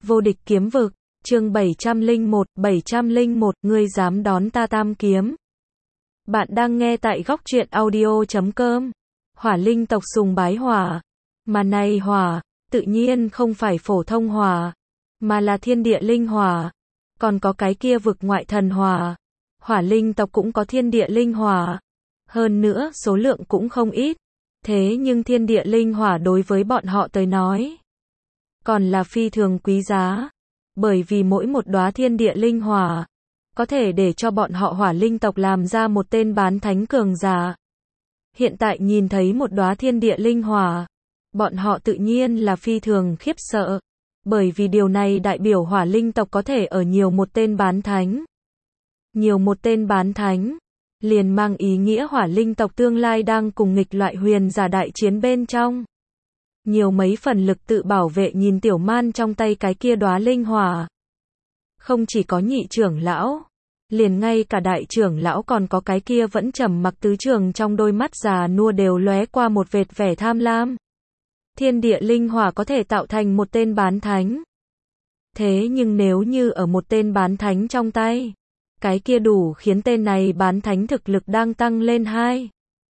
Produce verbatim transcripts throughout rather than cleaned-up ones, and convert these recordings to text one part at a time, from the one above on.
Vô địch kiếm vực, chương bảy trăm lẻ một, bảy trăm lẻ một, ngươi dám đón ta tam kiếm. Bạn đang nghe tại góc truyện audio chấm com. Hỏa linh tộc sùng bái hỏa. Mà này hỏa, tự nhiên không phải phổ thông hỏa, mà là thiên địa linh hỏa. Còn có cái kia vực ngoại thần hỏa. Hỏa linh tộc cũng có thiên địa linh hỏa. Hơn nữa, số lượng cũng không ít. Thế nhưng thiên địa linh hỏa đối với bọn họ tới nói, còn là phi thường quý giá. Bởi vì mỗi một đóa thiên địa linh hỏa, có thể để cho bọn họ hỏa linh tộc làm ra một tên bán thánh cường giả. Hiện tại nhìn thấy một đóa thiên địa linh hỏa, bọn họ tự nhiên là phi thường khiếp sợ. Bởi vì điều này đại biểu hỏa linh tộc có thể ở nhiều một tên bán thánh. Nhiều một tên bán thánh, liền mang ý nghĩa hỏa linh tộc tương lai đang cùng nghịch loại huyền giả đại chiến bên trong. Nhiều mấy phần lực tự bảo vệ nhìn tiểu man trong tay cái kia đóa linh hỏa. Không chỉ có nhị trưởng lão, liền ngay cả đại trưởng lão còn có cái kia vẫn trầm mặc tứ trường trong đôi mắt già nua đều lóe qua một vệt vẻ tham lam. Thiên địa linh hỏa có thể tạo thành một tên bán thánh. Thế nhưng nếu như ở một tên bán thánh trong tay, cái kia đủ khiến tên này bán thánh thực lực đang tăng lên hai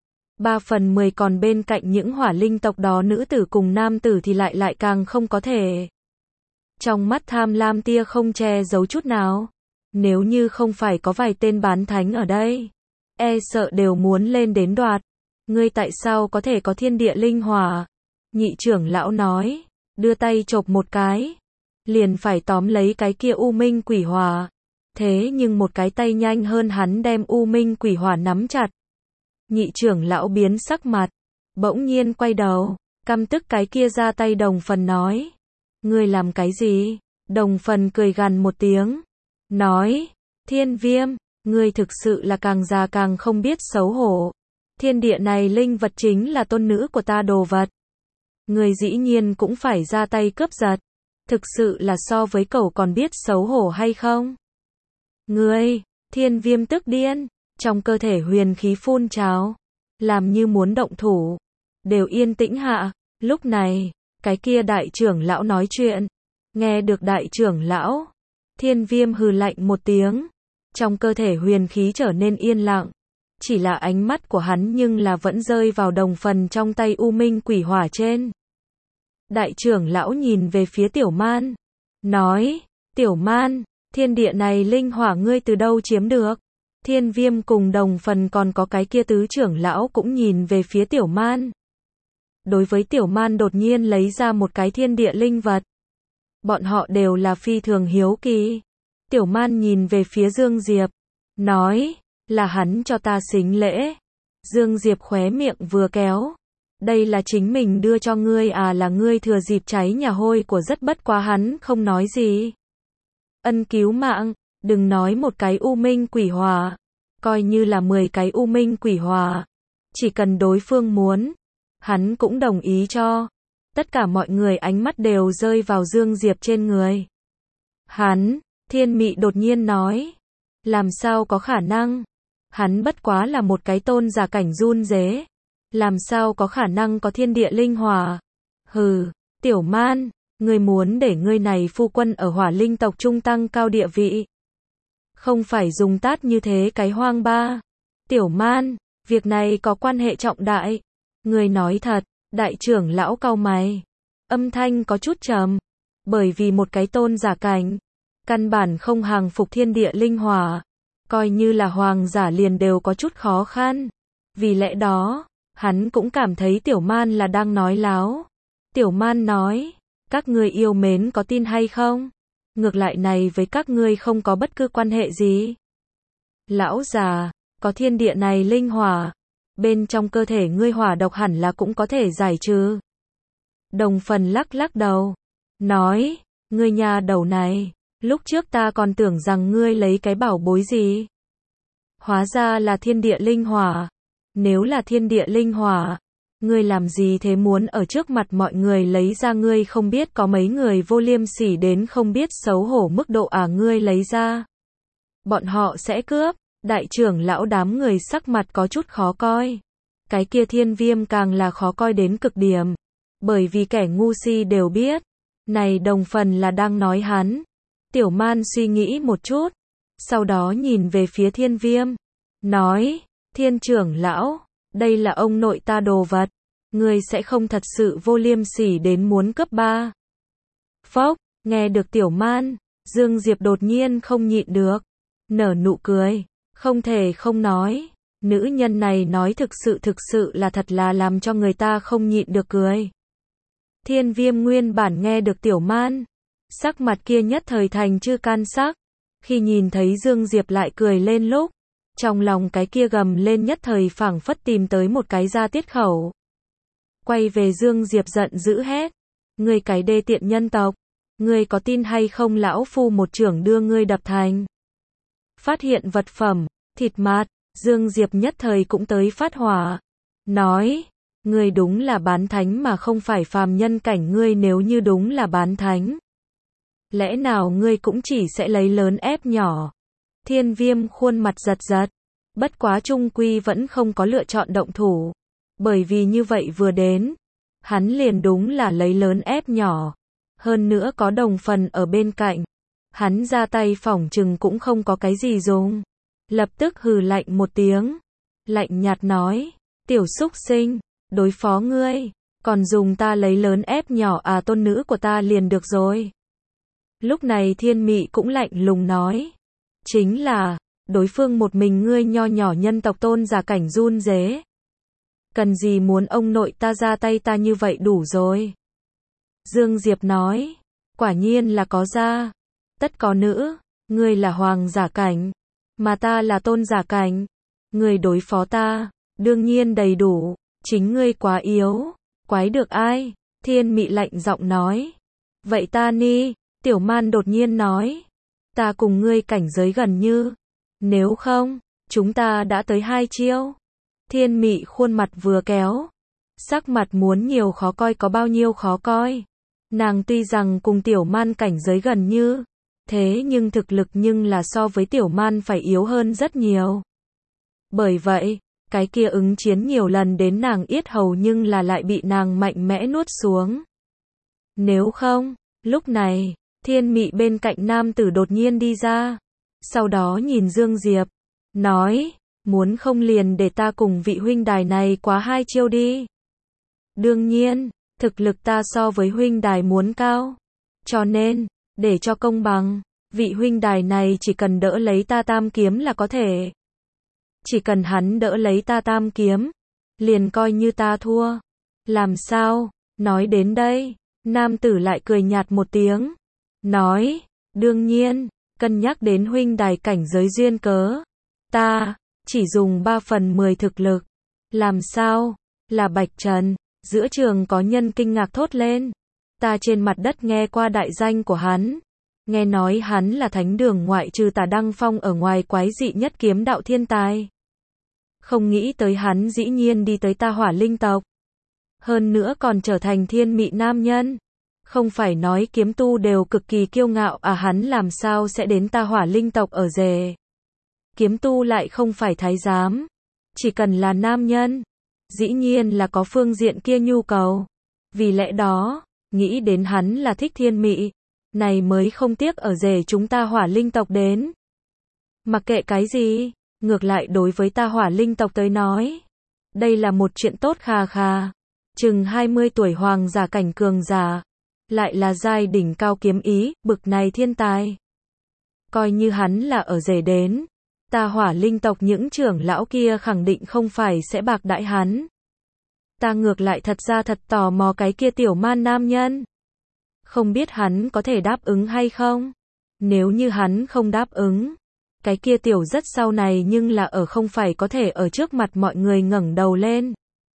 ba phần mười, còn bên cạnh những hỏa linh tộc đó nữ tử cùng nam tử thì lại lại càng không có thể. Trong mắt tham lam tia không che giấu chút nào. Nếu như không phải có vài tên bán thánh ở đây, e sợ đều muốn lên đến đoạt. Ngươi tại sao có thể có thiên địa linh hỏa? Nhị trưởng lão nói, đưa tay chộp một cái, liền phải tóm lấy cái kia u minh quỷ hỏa. Thế nhưng một cái tay nhanh hơn hắn đem u minh quỷ hỏa nắm chặt. Nhị trưởng lão biến sắc mặt, bỗng nhiên quay đầu, căm tức cái kia ra tay Đồng Phần nói. Ngươi làm cái gì? Đồng Phần cười gằn một tiếng, nói, Thiên Viêm, ngươi thực sự là càng già càng không biết xấu hổ. Thiên địa này linh vật chính là tôn nữ của ta đồ vật. Ngươi dĩ nhiên cũng phải ra tay cướp giật. Thực sự là so với cẩu còn biết xấu hổ hay không? Ngươi, Thiên Viêm tức điên, trong cơ thể huyền khí phun trào, làm như muốn động thủ. Đều yên tĩnh hạ. Lúc này, cái kia đại trưởng lão nói chuyện. Nghe được đại trưởng lão, Thiên Viêm hừ lạnh một tiếng. Trong cơ thể huyền khí trở nên yên lặng. Chỉ là ánh mắt của hắn nhưng là vẫn rơi vào Đồng Phần trong tay u minh quỷ hỏa trên. Đại trưởng lão nhìn về phía Tiểu Man, nói, Tiểu Man, thiên địa này linh hỏa ngươi từ đâu chiếm được? Thiên Viêm cùng Đồng Phần còn có cái kia tứ trưởng lão cũng nhìn về phía Tiểu Man. Đối với Tiểu Man đột nhiên lấy ra một cái thiên địa linh vật, bọn họ đều là phi thường hiếu kỳ. Tiểu Man nhìn về phía Dương Diệp, nói, là hắn cho ta xính lễ. Dương Diệp khóe miệng vừa kéo, đây là chính mình đưa cho ngươi à? Là ngươi thừa dịp cháy nhà hôi của rất bất quá. Hắn không nói gì. Ân cứu mạng, đừng nói một cái u minh quỷ hỏa, coi như là mười cái u minh quỷ hỏa, chỉ cần đối phương muốn, hắn cũng đồng ý cho. Tất cả mọi người ánh mắt đều rơi vào Dương Diệp trên người. Hắn, Thiên Mị đột nhiên nói, làm sao có khả năng? Hắn bất quá là một cái tôn giả cảnh run rế, làm sao có khả năng có thiên địa linh hỏa? Hừ, Tiểu Man, ngươi muốn để ngươi này phu quân ở hỏa linh tộc trung tăng cao địa vị, không phải dùng tát như thế cái hoang ba. Tiểu Man, việc này có quan hệ trọng đại. Ngươi nói thật. Đại trưởng lão cau mày, âm thanh có chút trầm, bởi vì một cái tôn giả cảnh, căn bản không hàng phục thiên địa linh hỏa, coi như là hoàng giả liền đều có chút khó khăn. Vì lẽ đó, hắn cũng cảm thấy Tiểu Man là đang nói láo. Tiểu Man nói, các ngươi yêu mến có tin hay không? Ngược lại này với các ngươi không có bất cứ quan hệ gì. Lão già, có thiên địa này linh hỏa, bên trong cơ thể ngươi hỏa độc hẳn là cũng có thể giải trừ. Đồng Phần lắc lắc đầu, nói, ngươi nhà đầu này, lúc trước ta còn tưởng rằng ngươi lấy cái bảo bối gì. Hóa ra là thiên địa linh hỏa. Nếu là thiên địa linh hỏa, ngươi làm gì thế muốn ở trước mặt mọi người lấy ra? Ngươi không biết có mấy người vô liêm sỉ đến không biết xấu hổ mức độ à? Ngươi lấy ra, bọn họ sẽ cướp. Đại trưởng lão đám người sắc mặt có chút khó coi. Cái kia Thiên Viêm càng là khó coi đến cực điểm. Bởi vì kẻ ngu si đều biết, Này đồng phần là đang nói hắn. Tiểu Man suy nghĩ một chút, sau đó nhìn về phía Thiên Viêm, nói, Thiên trưởng lão, đây là ông nội ta đồ vật, ngươi sẽ không thật sự vô liêm sỉ đến muốn cướp ba. Phốc, nghe được Tiểu Man, Dương Diệp đột nhiên không nhịn được, nở nụ cười, không thể không nói, nữ nhân này nói thực sự thực sự là thật là làm cho người ta không nhịn được cười. Thiên Viêm nguyên bản nghe được Tiểu Man, sắc mặt kia nhất thời thành chư can sắc, khi nhìn thấy Dương Diệp lại cười lên lúc, trong lòng cái kia gầm lên nhất thời phảng phất tìm tới một cái ra tiết khẩu. Quay về Dương Diệp giận dữ hét, ngươi cái đê tiện nhân tộc, ngươi có tin hay không lão phu một chưởng đưa ngươi đập thành. Phát hiện vật phẩm, thịt mạt, Dương Diệp nhất thời cũng tới phát hỏa, nói, ngươi đúng là bán thánh mà không phải phàm nhân cảnh, ngươi nếu như đúng là bán thánh, lẽ nào ngươi cũng chỉ sẽ lấy lớn ép nhỏ. Thiên Viêm khuôn mặt giật giật, bất quá chung quy vẫn không có lựa chọn động thủ, bởi vì như vậy vừa đến, hắn liền đúng là lấy lớn ép nhỏ, hơn nữa có đồng phần ở bên cạnh, hắn ra tay phỏng chừng cũng không có cái gì dùng. Lập tức hừ lạnh một tiếng, lạnh nhạt nói, tiểu xúc sinh, đối phó ngươi, còn dùng ta lấy lớn ép nhỏ à, tôn nữ của ta liền được rồi. Lúc này Thiên Mị cũng lạnh lùng nói, chính là, đối phương một mình ngươi nho nhỏ nhân tộc tôn giả cảnh run rế. Cần gì muốn ông nội ta ra tay, ta như vậy đủ rồi. Dương Diệp nói, quả nhiên là có gia, tất có nữ, ngươi là hoàng giả cảnh, mà ta là tôn giả cảnh, ngươi đối phó ta, đương nhiên đầy đủ, chính ngươi quá yếu, quái được ai? Thiên Mị lạnh giọng nói, vậy ta ni, Tiểu Man đột nhiên nói, ta cùng ngươi cảnh giới gần như, nếu không, chúng ta đã tới hai chiêu. Thiên Mị khuôn mặt vừa kéo, sắc mặt muốn nhiều khó coi có bao nhiêu khó coi. Nàng tuy rằng cùng Tiểu Man cảnh giới gần như, thế nhưng thực lực nhưng là so với Tiểu Man phải yếu hơn rất nhiều. Bởi vậy, cái kia ứng chiến nhiều lần đến nàng yết hầu nhưng là lại bị nàng mạnh mẽ nuốt xuống. Nếu không, lúc này, Thiên Mị bên cạnh nam tử đột nhiên đi ra, sau đó nhìn Dương Diệp, nói, muốn không liền để ta cùng vị huynh đài này quá hai chiêu đi. Đương nhiên, thực lực ta so với huynh đài muốn cao, cho nên, để cho công bằng, vị huynh đài này chỉ cần đỡ lấy ta tam kiếm là có thể. Chỉ cần hắn đỡ lấy ta tam kiếm, liền coi như ta thua. Làm sao? Nói đến đây, nam tử lại cười nhạt một tiếng, nói, đương nhiên, cân nhắc đến huynh đài cảnh giới duyên cớ, ta chỉ dùng ba phần mười thực lực. Làm sao? Là Bạch Trần. Giữa trường có nhân kinh ngạc thốt lên. Ta trên mặt đất nghe qua đại danh của hắn, nghe nói hắn là thánh đường ngoại trừ Tả Đăng Phong ở ngoài quái dị nhất kiếm đạo thiên tài. Không nghĩ tới hắn dĩ nhiên đi tới ta Hỏa Linh tộc. Hơn nữa còn trở thành Thiên Mị nam nhân. Không phải nói kiếm tu đều cực kỳ kiêu ngạo à, hắn làm sao sẽ đến ta Hỏa Linh tộc ở rể. Kiếm tu lại không phải thái giám, chỉ cần là nam nhân, dĩ nhiên là có phương diện kia nhu cầu. Vì lẽ đó, nghĩ đến hắn là thích Thiên Mị, này mới không tiếc ở rể chúng ta Hỏa Linh tộc đến. Mặc kệ cái gì, ngược lại đối với ta Hỏa Linh tộc tới nói, đây là một chuyện tốt khà khà. Chừng hai mươi tuổi hoàng giả cảnh cường giả, lại là giai đỉnh cao kiếm ý, bực này thiên tài. Coi như hắn là ở rể đến, ta Hỏa Linh tộc những trưởng lão kia khẳng định không phải sẽ bạc đãi hắn. Ta ngược lại thật ra thật tò mò cái kia Tiểu Man nam nhân. Không biết hắn có thể đáp ứng hay không? Nếu như hắn không đáp ứng, cái kia tiểu rất sau này nhưng là ở không phải có thể ở trước mặt mọi người ngẩng đầu lên.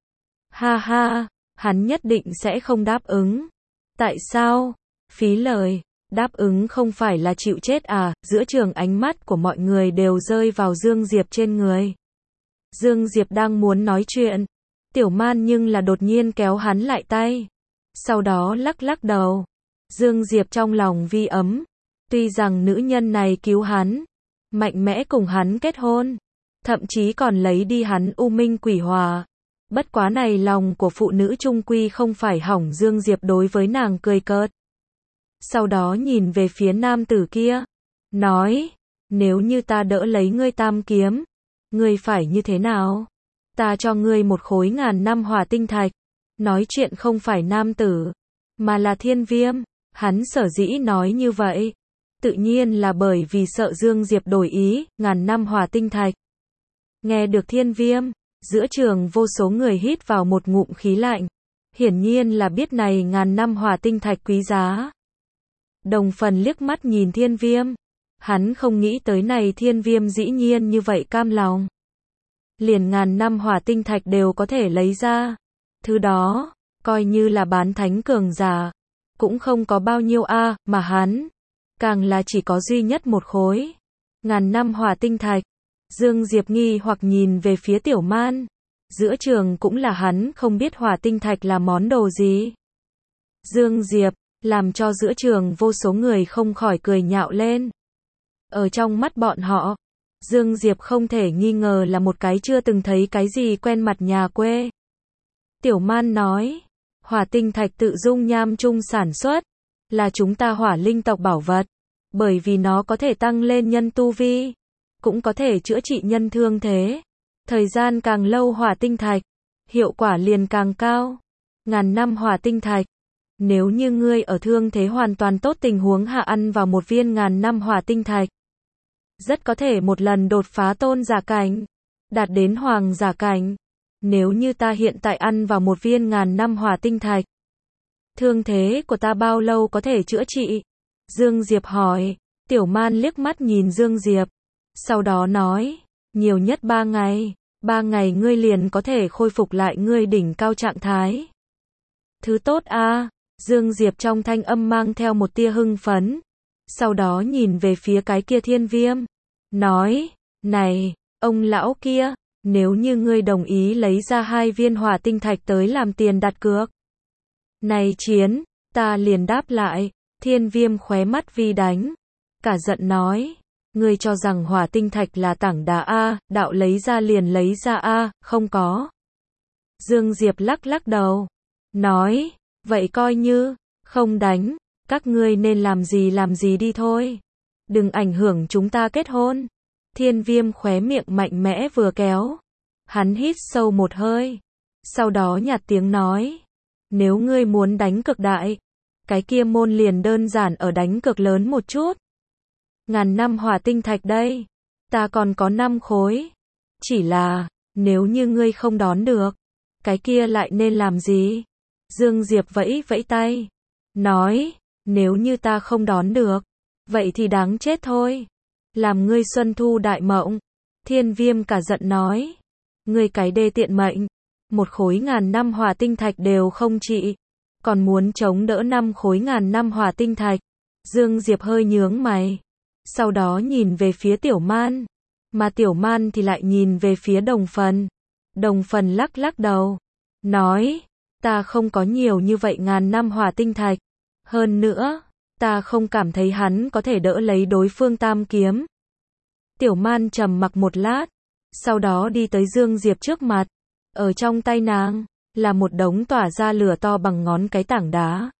Ha ha, hắn nhất định sẽ không đáp ứng. Tại sao? Phí lời, đáp ứng không phải là chịu chết à? Giữa trường ánh mắt của mọi người đều rơi vào Dương Diệp trên người. Dương Diệp đang muốn nói chuyện, Tiểu Man nhưng là đột nhiên kéo hắn lại tay, sau đó lắc lắc đầu. Dương Diệp trong lòng vi ấm, tuy rằng nữ nhân này cứu hắn, mạnh mẽ cùng hắn kết hôn, thậm chí còn lấy đi hắn U Minh Quỷ Hòa. Bất quá này lòng của phụ nữ trung quy không phải hỏng. Dương Diệp đối với nàng cười cợt. sau đó nhìn về phía nam tử kia, nói, nếu như ta đỡ lấy ngươi tam kiếm, ngươi phải như thế nào? Ta cho ngươi một khối ngàn năm hỏa tinh thạch. Nói chuyện không phải nam tử, mà là Thiên Viêm. Hắn sở dĩ nói như vậy, tự nhiên là bởi vì sợ Dương Diệp đổi ý, ngàn năm hỏa tinh thạch. Nghe được Thiên Viêm, giữa trường vô số người hít vào một ngụm khí lạnh. Hiển nhiên là biết này ngàn năm hỏa tinh thạch quý giá. Đồng Phần liếc mắt nhìn Thiên Viêm. Hắn không nghĩ tới này Thiên Viêm dĩ nhiên như vậy cam lòng. Liền ngàn năm hỏa tinh thạch đều có thể lấy ra. Thứ đó, coi như là bán thánh cường giả, cũng không có bao nhiêu a, mà hắn, càng là chỉ có duy nhất một khối. Ngàn năm hỏa tinh thạch. Dương Diệp nghi hoặc nhìn về phía Tiểu Man. Giữa trường cũng là hắn không biết hỏa tinh thạch là món đồ gì. Dương Diệp, làm cho giữa trường vô số người không khỏi cười nhạo lên. Ở trong mắt bọn họ, Dương Diệp không thể nghi ngờ là một cái chưa từng thấy cái gì quen mặt nhà quê. Tiểu Man nói, hỏa tinh thạch tự dung nham trung sản xuất, là chúng ta hỏa linh tộc bảo vật, bởi vì nó có thể tăng lên nhân tu vi, cũng có thể chữa trị nhân thương thế. Thời gian càng lâu hỏa tinh thạch, hiệu quả liền càng cao. Ngàn năm hỏa tinh thạch, nếu như ngươi ở thương thế hoàn toàn tốt tình huống hạ ăn vào một viên ngàn năm hỏa tinh thạch, rất có thể một lần đột phá tôn giả cảnh, đạt đến hoàng giả cảnh. Nếu như ta hiện tại ăn vào một viên ngàn năm hỏa tinh thạch, thương thế của ta bao lâu có thể chữa trị? Dương Diệp hỏi. Tiểu Man liếc mắt nhìn Dương Diệp, sau đó nói, nhiều nhất ba ngày, ba ngày ngươi liền có thể khôi phục lại ngươi đỉnh cao trạng thái. Thứ tốt a. Dương Diệp trong thanh âm mang theo một tia hưng phấn, sau đó nhìn về phía cái kia Thiên Viêm, nói, này, ông lão kia, nếu như ngươi đồng ý lấy ra hai viên hỏa tinh thạch tới làm tiền đặt cược, này chiến, ta liền đáp lại. Thiên Viêm khóe mắt vi đánh, cả giận nói, ngươi cho rằng hỏa tinh thạch là tảng đá a, đạo lấy ra liền lấy ra a, không có. Dương Diệp lắc lắc đầu, nói, vậy coi như không đánh, các ngươi nên làm gì làm gì đi thôi, đừng ảnh hưởng chúng ta kết hôn. Thiên Viêm khóe miệng mạnh mẽ vừa kéo, hắn hít sâu một hơi, sau đó nhạt tiếng nói, nếu ngươi muốn đánh cực đại, cái kia môn liền đơn giản ở đánh cực lớn một chút. Ngàn năm hỏa tinh thạch đây, ta còn có năm khối. Chỉ là, nếu như ngươi không đón được, cái kia lại nên làm gì? Dương Diệp vẫy vẫy tay, nói, nếu như ta không đón được, vậy thì đáng chết thôi. Làm ngươi xuân thu đại mộng. Thiên Viêm cả giận nói, ngươi cái đê tiện mệnh, một khối ngàn năm hỏa tinh thạch đều không trị, còn muốn chống đỡ năm khối ngàn năm hỏa tinh thạch. Dương Diệp hơi nhướng mày, sau đó nhìn về phía Tiểu Man, mà Tiểu Man thì lại nhìn về phía Đồng Phần. Đồng Phần lắc lắc đầu, nói, ta không có nhiều như vậy ngàn năm hỏa tinh thạch, hơn nữa, ta không cảm thấy hắn có thể đỡ lấy đối phương tam kiếm. Tiểu Man trầm mặc một lát, sau đó đi tới Dương Diệp trước mặt, ở trong tay nàng, là một đống tỏa ra lửa to bằng ngón cái tảng đá.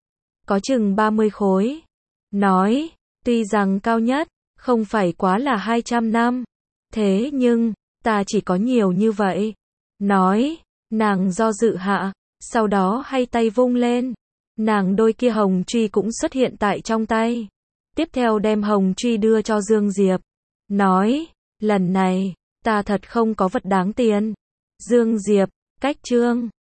Có chừng ba mươi khối. Nói, tuy rằng cao nhất, không phải quá là hai trăm năm. Thế nhưng, ta chỉ có nhiều như vậy. Nói, nàng do dự hạ, sau đó hay tay vung lên. Nàng đôi kia hồng truy cũng xuất hiện tại trong tay. Tiếp theo đem hồng truy đưa cho Dương Diệp. Nói, lần này, ta thật không có vật đáng tiền. Dương Diệp, cách chương.